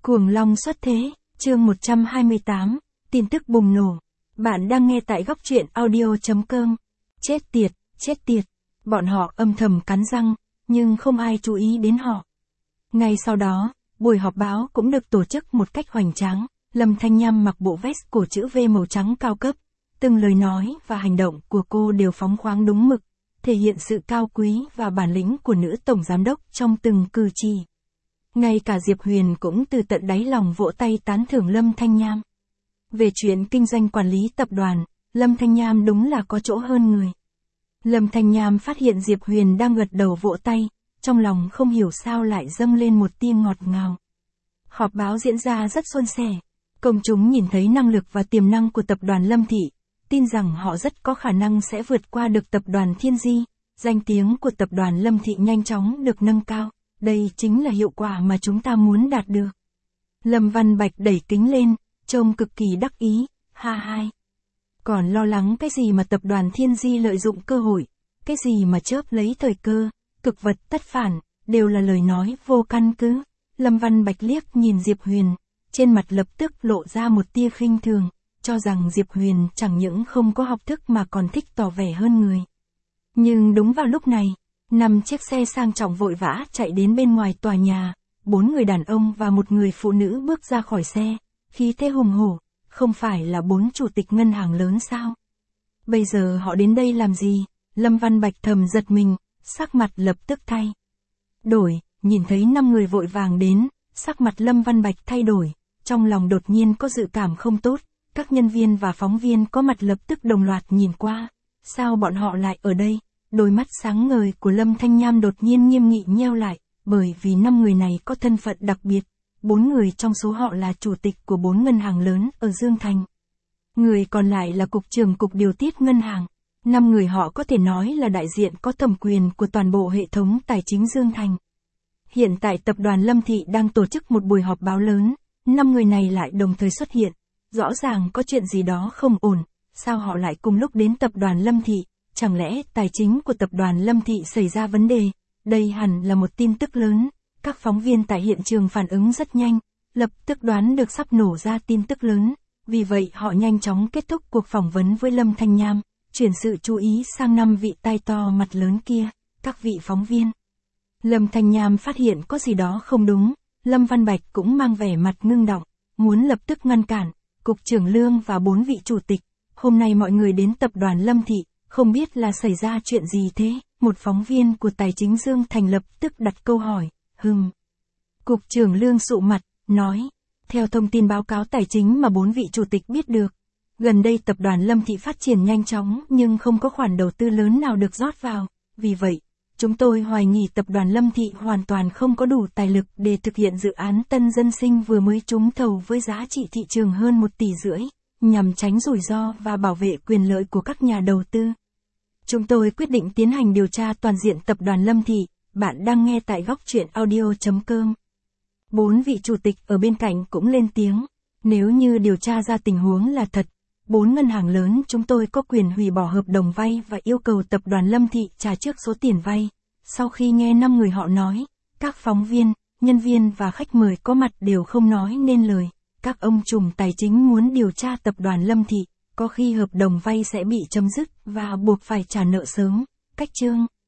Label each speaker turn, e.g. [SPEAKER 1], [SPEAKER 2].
[SPEAKER 1] Cuồng long xuất thế, chương 128, tin tức bùng nổ. Bạn đang nghe tại góc truyện audio.com. Chết tiệt, bọn họ âm thầm cắn răng, nhưng không ai chú ý đến họ. Ngay sau đó, buổi họp báo cũng được tổ chức một cách hoành tráng. Lâm Thanh Nham mặc bộ vest cổ chữ V màu trắng cao cấp. Từng lời nói và hành động của cô đều phóng khoáng đúng mực, thể hiện sự cao quý và bản lĩnh của nữ tổng giám đốc trong từng cử chỉ. Ngay cả Diệp Huyền cũng từ tận đáy lòng vỗ tay tán thưởng Lâm Thanh Nham. Về chuyện kinh doanh quản lý tập đoàn, Lâm Thanh Nham đúng là có chỗ hơn người. Lâm Thanh Nham phát hiện Diệp Huyền đang gật đầu vỗ tay, trong lòng không hiểu sao lại dâng lên một tia ngọt ngào. Họp báo diễn ra rất suôn sẻ. Công chúng nhìn thấy năng lực và tiềm năng của tập đoàn Lâm Thị, tin rằng họ rất có khả năng sẽ vượt qua được tập đoàn Thiên Di. Danh tiếng của tập đoàn Lâm Thị nhanh chóng được nâng cao. Đây chính là hiệu quả mà chúng ta muốn đạt được. Lâm Văn Bạch đẩy kính lên, trông cực kỳ đắc ý, ha hai. Còn lo lắng cái gì mà tập đoàn Thiên Di lợi dụng cơ hội, cái gì mà chớp lấy thời cơ, cực vật tất phản, đều là lời nói vô căn cứ. Lâm Văn Bạch liếc nhìn Diệp Huyền, trên mặt lập tức lộ ra một tia khinh thường, cho rằng Diệp Huyền chẳng những không có học thức mà còn thích tỏ vẻ hơn người. Nhưng đúng vào lúc này, 5 chiếc xe sang trọng vội vã chạy đến bên ngoài tòa nhà, 4 người đàn ông và một người phụ nữ bước ra khỏi xe, khí thế hùng hổ, không phải là 4 chủ tịch ngân hàng lớn sao? Bây giờ họ đến đây làm gì? Lâm Văn Bạch thầm giật mình, sắc mặt lập tức thay đổi, nhìn thấy 5 người vội vàng đến, sắc mặt Lâm Văn Bạch thay đổi, trong lòng đột nhiên có dự cảm không tốt, các nhân viên và phóng viên có mặt lập tức đồng loạt nhìn qua, sao bọn họ lại ở đây? Đôi mắt sáng ngời của Lâm Thanh Nham đột nhiên nghiêm nghị nheo lại, bởi vì 5 người này có thân phận đặc biệt, 4 người trong số họ là chủ tịch của 4 ngân hàng lớn ở Dương Thành. Người còn lại là cục trưởng cục điều tiết ngân hàng. 5 người họ có thể nói là đại diện có thẩm quyền của toàn bộ hệ thống tài chính Dương Thành. Hiện tại tập đoàn Lâm Thị đang tổ chức một buổi họp báo lớn, 5 người này lại đồng thời xuất hiện, rõ ràng có chuyện gì đó không ổn, sao họ lại cùng lúc đến tập đoàn Lâm Thị? Chẳng lẽ tài chính của tập đoàn Lâm Thị xảy ra vấn đề? Đây hẳn là một tin tức lớn. Các phóng viên tại hiện trường phản ứng rất nhanh, lập tức đoán được sắp nổ ra tin tức lớn. Vì vậy họ nhanh chóng kết thúc cuộc phỏng vấn với Lâm Thanh Nham, chuyển sự chú ý sang 5 vị tai to mặt lớn kia, các vị phóng viên. Lâm Thanh Nham phát hiện có gì đó không đúng, Lâm Văn Bạch cũng mang vẻ mặt ngưng động, muốn lập tức ngăn cản. Cục trưởng Lương và 4 vị chủ tịch, hôm nay mọi người đến tập đoàn Lâm Thị. Không biết là xảy ra chuyện gì thế? Một phóng viên của Tài chính Dương Thành lập tức đặt câu hỏi. Cục trưởng Lương sụ mặt, nói. Theo thông tin báo cáo tài chính mà 4 vị chủ tịch biết được, gần đây tập đoàn Lâm Thị phát triển nhanh chóng nhưng không có khoản đầu tư lớn nào được rót vào. Vì vậy, chúng tôi hoài nghi tập đoàn Lâm Thị hoàn toàn không có đủ tài lực để thực hiện dự án Tân Dân Sinh vừa mới trúng thầu với giá trị thị trường hơn 1,5 tỷ, nhằm tránh rủi ro và bảo vệ quyền lợi của các nhà đầu tư. Chúng tôi quyết định tiến hành điều tra toàn diện tập đoàn Lâm Thị, bạn đang nghe tại góc truyện audio.com. 4 vị chủ tịch ở bên cạnh cũng lên tiếng, nếu như điều tra ra tình huống là thật, 4 ngân hàng lớn chúng tôi có quyền hủy bỏ hợp đồng vay và yêu cầu tập đoàn Lâm Thị trả trước số tiền vay. Sau khi nghe 5 người họ nói, các phóng viên, nhân viên và khách mời có mặt đều không nói nên lời, các ông trùm tài chính muốn điều tra tập đoàn Lâm Thị. Có khi hợp đồng vay sẽ bị chấm dứt và buộc phải trả nợ sớm. Cách chương